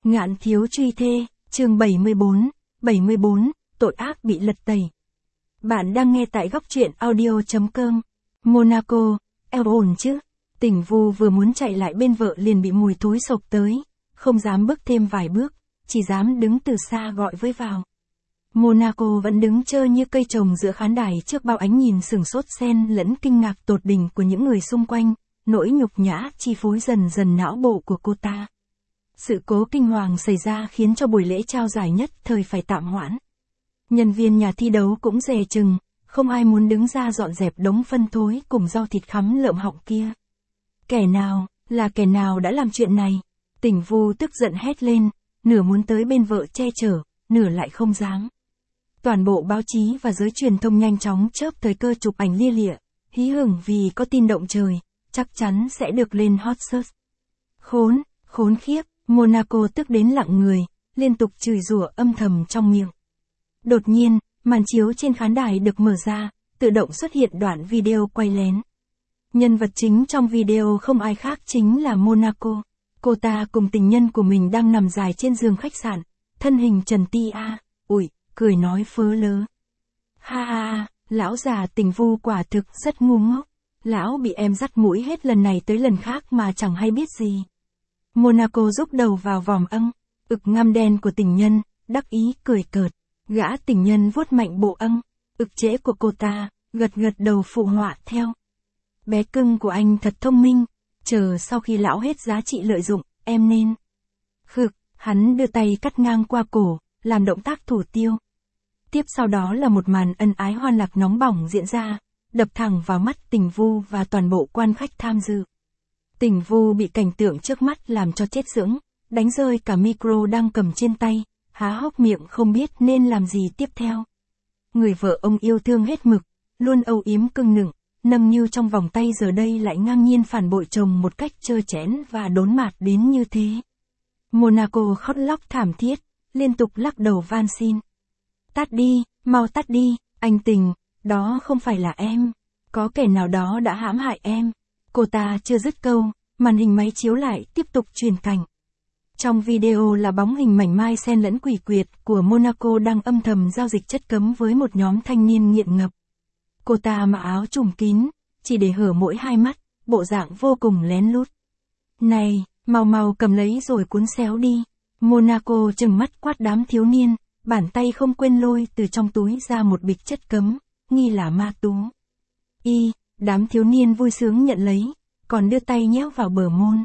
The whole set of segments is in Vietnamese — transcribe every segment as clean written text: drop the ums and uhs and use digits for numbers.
Ngạn thiếu truy thê, chương 74, tội ác bị lật tẩy. Bạn đang nghe tại góc truyện audio.com. Monaco, ổn chứ? Tỉnh Vu vừa muốn chạy lại bên vợ liền bị mùi thối sộc tới, không dám bước thêm vài bước, chỉ dám đứng từ xa gọi với vào. Monaco vẫn đứng trơ như cây trồng giữa khán đài trước bao ánh nhìn sửng sốt xen lẫn kinh ngạc tột đỉnh của những người xung quanh, nỗi nhục nhã chi phối dần dần não bộ của cô ta. Sự cố kinh hoàng xảy ra khiến cho buổi lễ trao giải nhất thời phải tạm hoãn. Nhân viên nhà thi đấu cũng dè chừng, không ai muốn đứng ra dọn dẹp đống phân thối cùng rau thịt khắm lợm họng kia. Kẻ nào đã làm chuyện này? Tỉnh Vu tức giận hét lên, nửa muốn tới bên vợ che chở, nửa lại không dám. Toàn bộ báo chí và giới truyền thông nhanh chóng chớp thời cơ chụp ảnh lia lịa, hí hửng vì có tin động trời, chắc chắn sẽ được lên hot search. Khốn khiếp, Monaco tức đến lặng người, liên tục chửi rủa âm thầm trong miệng. Đột nhiên, màn chiếu trên khán đài được mở ra, tự động xuất hiện đoạn video quay lén. Nhân vật chính trong video không ai khác chính là Monaco. Cô ta cùng tình nhân của mình đang nằm dài trên giường khách sạn, thân hình trần tia, cười nói phớ lớ. Ha, lão già Tỉnh Vu quả thực rất ngu ngốc. Lão bị em dắt mũi hết lần này tới lần khác mà chẳng hay biết gì. Monaco rúc đầu vào vòm âng, ực ngăm đen của tình nhân, đắc ý cười cợt. Gã tình nhân vuốt mạnh bộ âng, ực trễ của cô ta, gật đầu phụ họa theo. Bé cưng của anh thật thông minh, chờ sau khi lão hết giá trị lợi dụng, em nên. Hắn đưa tay cắt ngang qua cổ, làm động tác thủ tiêu. Tiếp sau đó là một màn ân ái hoan lạc nóng bỏng diễn ra, đập thẳng vào mắt Tỉnh Vu và toàn bộ quan khách tham dự. Tỉnh Vu bị cảnh tượng trước mắt làm cho chết sững, đánh rơi cả micro đang cầm trên tay, há hốc miệng không biết nên làm gì tiếp theo. Người vợ ông yêu thương hết mực, luôn âu yếm cưng nựng, nâng niu trong vòng tay giờ đây lại ngang nhiên phản bội chồng một cách trơ trẽn và đốn mạt đến như thế. Monaco khóc lóc thảm thiết, liên tục lắc đầu van xin. Tắt đi, mau tắt đi, anh Tình, đó không phải là em. Có kẻ nào đó đã hãm hại em. Cô ta chưa dứt câu, màn hình máy chiếu lại tiếp tục truyền cảnh. Trong video là bóng hình mảnh mai xen lẫn quỷ quyệt của Monaco đang âm thầm giao dịch chất cấm với một nhóm thanh niên nghiện ngập. Cô ta mặc áo trùm kín, chỉ để hở mỗi hai mắt, bộ dạng vô cùng lén lút. Này, mau cầm lấy rồi cuốn xéo đi. Monaco trừng mắt quát đám thiếu niên, bàn tay không quên lôi từ trong túi ra một bịch chất cấm, nghi là ma tú. Đám thiếu niên vui sướng nhận lấy, còn đưa tay nhéo vào bờ môn.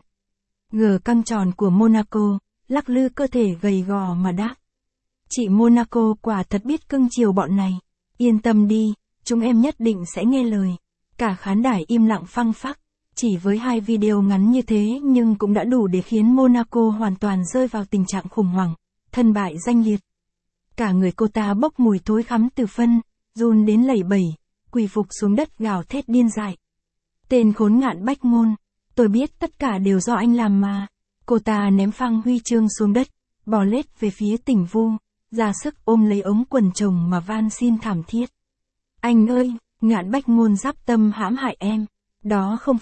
Gờ căng tròn của Monaco, lắc lư cơ thể gầy gò mà đáp. Chị Monaco quả thật biết cưng chiều bọn này. Yên tâm đi, chúng em nhất định sẽ nghe lời. Cả khán đài im lặng phăng phắc. Chỉ với 2 video ngắn như thế nhưng cũng đã đủ để khiến Monaco hoàn toàn rơi vào tình trạng khủng hoảng, thân bại danh liệt. Cả người cô ta bốc mùi thối khắm từ phân, run đến lẩy bẩy, quỳ phục xuống đất gào thét điên dại. Tên khốn Ngạn Bách Ngôn, tôi biết tất cả đều do anh làm mà. Cô ta ném phăng huy chương xuống đất, bò lết về phía Tỉnh Vu, ra sức ôm lấy ống quần chồng mà van xin thảm thiết. Anh ơi, Ngạn Bách Ngôn giáp tâm hãm hại em. Đó không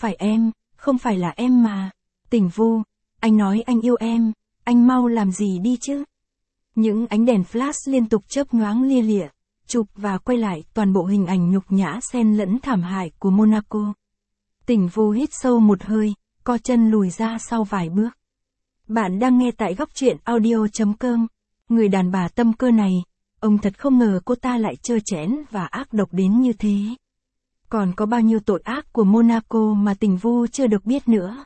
phải là em mà. Tỉnh Vu, anh nói anh yêu em, anh mau làm gì đi chứ. Những ánh đèn flash liên tục chớp nhoáng lia lịa, chụp và quay lại toàn bộ hình ảnh nhục nhã xen lẫn thảm hại của Monaco. Tỉnh Vu hít sâu một hơi, co chân lùi ra sau vài bước. Bạn đang nghe tại góc truyện audio.com. Người đàn bà tâm cơ này, ông thật không ngờ cô ta lại trơ trẽn và ác độc đến như thế. Còn có bao nhiêu tội ác của Monaco mà Tỉnh Vu chưa được biết nữa.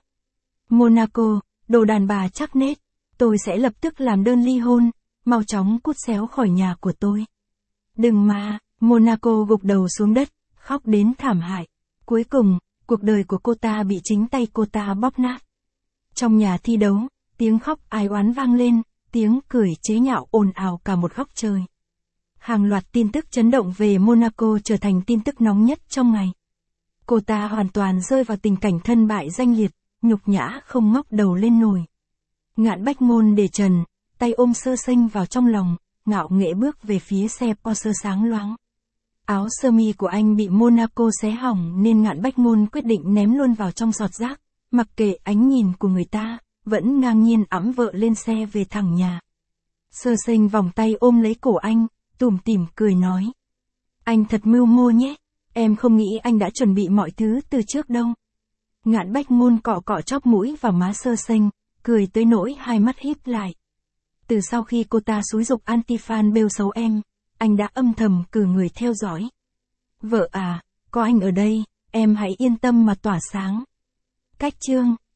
Monaco, đồ đàn bà chắc nết, tôi sẽ lập tức làm đơn ly hôn, mau chóng cút xéo khỏi nhà của tôi. Đừng mà, Monaco gục đầu xuống đất, khóc đến thảm hại. Cuối cùng, cuộc đời của cô ta bị chính tay cô ta bóp nát. Trong nhà thi đấu, tiếng khóc ai oán vang lên, tiếng cười chế nhạo ồn ào cả một góc trời. Hàng loạt tin tức chấn động về Monaco trở thành tin tức nóng nhất trong ngày. Cô ta hoàn toàn rơi vào tình cảnh thân bại danh liệt, nhục nhã không ngóc đầu lên nổi. Ngạn Bách Ngôn để trần, tay ôm sơ sinh vào trong lòng, ngạo nghễ bước về phía xe Porsche sáng loáng. Áo sơ mi của anh bị Monaco xé hỏng nên Ngạn Bách Ngôn quyết định ném luôn vào trong giọt rác, mặc kệ ánh nhìn của người ta, vẫn ngang nhiên ẵm vợ lên xe về thẳng nhà. Sơ Sinh vòng tay ôm lấy cổ anh, tủm tỉm cười nói. Anh thật mưu mô nhé, em không nghĩ anh đã chuẩn bị mọi thứ từ trước đâu. Ngạn Bách Ngôn cọ cọ chóp mũi vào má Sơ Sinh, cười tới nỗi hai mắt híp lại. Từ sau khi cô ta xúi giục anti-fan bêu xấu em, anh đã âm thầm cử người theo dõi. Vợ à, có anh ở đây, em hãy yên tâm mà tỏa sáng. Cách chương